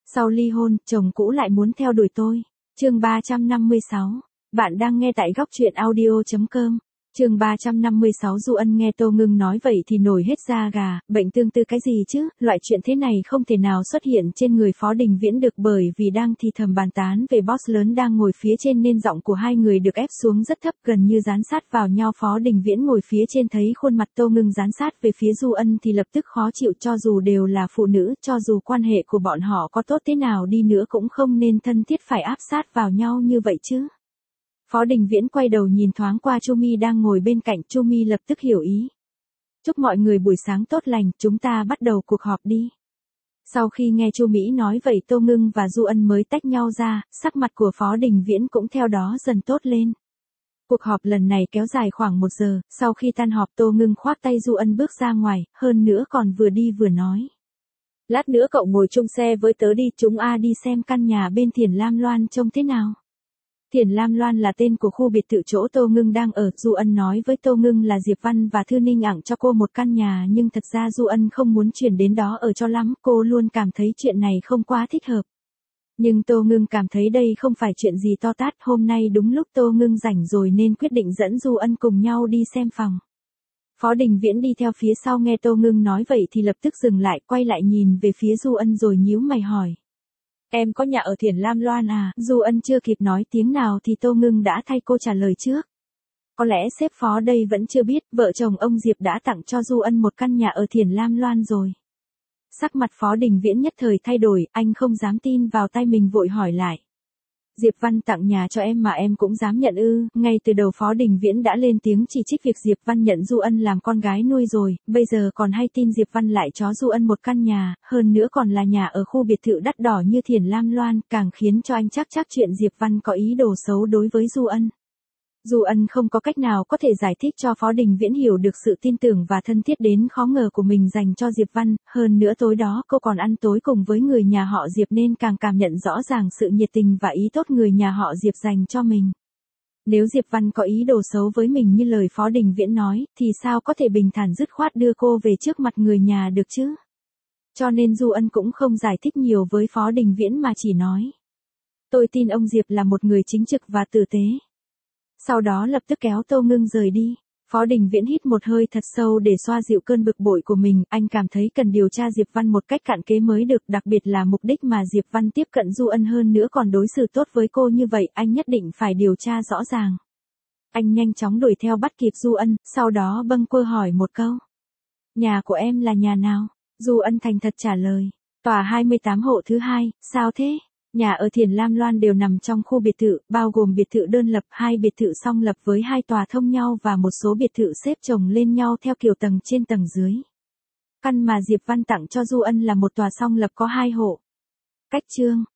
Sau ly hôn, chồng cũ lại muốn theo đuổi tôi. Chương 356. Bạn đang nghe tại góc truyện audio.com. Chương 356. Du Ân nghe Tô Ngưng nói vậy thì nổi hết da gà, bệnh tương tư cái gì chứ, loại chuyện thế này không thể nào xuất hiện trên người Phó Đình Viễn được, bởi vì đang thì thầm bàn tán về boss lớn đang ngồi phía trên nên giọng của hai người được ép xuống rất thấp, gần như dán sát vào nhau. Phó Đình Viễn ngồi phía trên thấy khuôn mặt Tô Ngưng dán sát về phía Du Ân thì lập tức khó chịu, cho dù đều là phụ nữ, cho dù quan hệ của bọn họ có tốt thế nào đi nữa cũng không nên thân thiết phải áp sát vào nhau như vậy chứ. Phó Đình Viễn quay đầu nhìn thoáng qua Chu Mi đang ngồi bên cạnh, Chu Mi lập tức hiểu ý. Chúc mọi người buổi sáng tốt lành, chúng ta bắt đầu cuộc họp đi. Sau khi nghe Chu Mỹ nói vậy, Tô Ngưng và Du Ân mới tách nhau ra, sắc mặt của Phó Đình Viễn cũng theo đó dần tốt lên. Cuộc họp lần này kéo dài khoảng 1 giờ, sau khi tan họp Tô Ngưng khoác tay Du Ân bước ra ngoài, hơn nữa còn vừa đi vừa nói. Lát nữa cậu ngồi chung xe với tớ đi, chúng đi xem căn nhà bên Thiền Lam Loan trông thế nào. Thiền Lam Loan là tên của khu biệt thự chỗ Tô Ngưng đang ở. Du Ân nói với Tô Ngưng là Diệp Văn và Thư Ninh ẵng cho cô một căn nhà, nhưng thật ra Du Ân không muốn chuyển đến đó ở cho lắm, cô luôn cảm thấy chuyện này không quá thích hợp. Nhưng Tô Ngưng cảm thấy đây không phải chuyện gì to tát, hôm nay đúng lúc Tô Ngưng rảnh rồi nên quyết định dẫn Du Ân cùng nhau đi xem phòng. Phó Đình Viễn đi theo phía sau nghe Tô Ngưng nói vậy thì lập tức dừng lại, quay lại nhìn về phía Du Ân rồi nhíu mày hỏi. Em có nhà ở Thiền Lam Loan à? Du Ân chưa kịp nói tiếng nào thì Tô Ngưng đã thay cô trả lời trước. Có lẽ sếp Phó đây vẫn chưa biết, vợ chồng ông Diệp đã tặng cho Du Ân một căn nhà ở Thiền Lam Loan rồi. Sắc mặt Phó Đình Viễn nhất thời thay đổi, anh không dám tin vào tay mình vội hỏi lại. Diệp Văn tặng nhà cho em mà em cũng dám nhận ư? Ngay từ đầu Phó Đình Viễn đã lên tiếng chỉ trích việc Diệp Văn nhận Du Ân làm con gái nuôi rồi, bây giờ còn hay tin Diệp Văn lại cho Du Ân một căn nhà, hơn nữa còn là nhà ở khu biệt thự đắt đỏ như Thiền Lam Loan, càng khiến cho anh chắc chuyện Diệp Văn có ý đồ xấu đối với Du Ân. Du Ân không có cách nào có thể giải thích cho Phó Đình Viễn hiểu được sự tin tưởng và thân thiết đến khó ngờ của mình dành cho Diệp Văn, hơn nữa tối đó cô còn ăn tối cùng với người nhà họ Diệp nên càng cảm nhận rõ ràng sự nhiệt tình và ý tốt người nhà họ Diệp dành cho mình. Nếu Diệp Văn có ý đồ xấu với mình như lời Phó Đình Viễn nói, thì sao có thể bình thản dứt khoát đưa cô về trước mặt người nhà được chứ? Cho nên Du Ân cũng không giải thích nhiều với Phó Đình Viễn mà chỉ nói. Tôi tin ông Diệp là một người chính trực và tử tế. Sau đó lập tức kéo Tô Ngưng rời đi. Phó Đình Viễn hít một hơi thật sâu để xoa dịu cơn bực bội của mình, anh cảm thấy cần điều tra Diệp Văn một cách cặn kẽ mới được, đặc biệt là mục đích mà Diệp Văn tiếp cận Du Ân hơn nữa còn đối xử tốt với cô như vậy, anh nhất định phải điều tra rõ ràng. Anh nhanh chóng đuổi theo bắt kịp Du Ân, sau đó bâng quơ hỏi một câu. Nhà của em là nhà nào? Du Ân thành thật trả lời. Tòa 28 hộ thứ 2, sao thế? Nhà ở Thiền Lam Loan đều nằm trong khu biệt thự, bao gồm biệt thự đơn lập, 2 biệt thự song lập với 2 tòa thông nhau và một số biệt thự xếp chồng lên nhau theo kiểu tầng trên tầng dưới. Căn mà Diệp Văn tặng cho Du Ân là một tòa song lập có 2 hộ. Cách chương.